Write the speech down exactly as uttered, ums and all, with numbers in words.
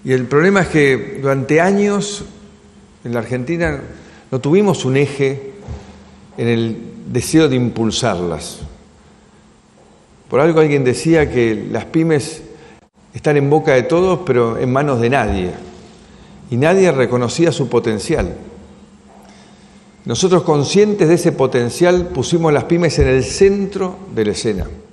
Y el problema es que durante años en la Argentina no tuvimos un eje en el deseo de impulsarlas. Por algo alguien decía que las pymes están en boca de todos, pero en manos de nadie. Y nadie reconocía su potencial. Nosotros, conscientes de ese potencial, pusimos las pymes en el centro de la escena.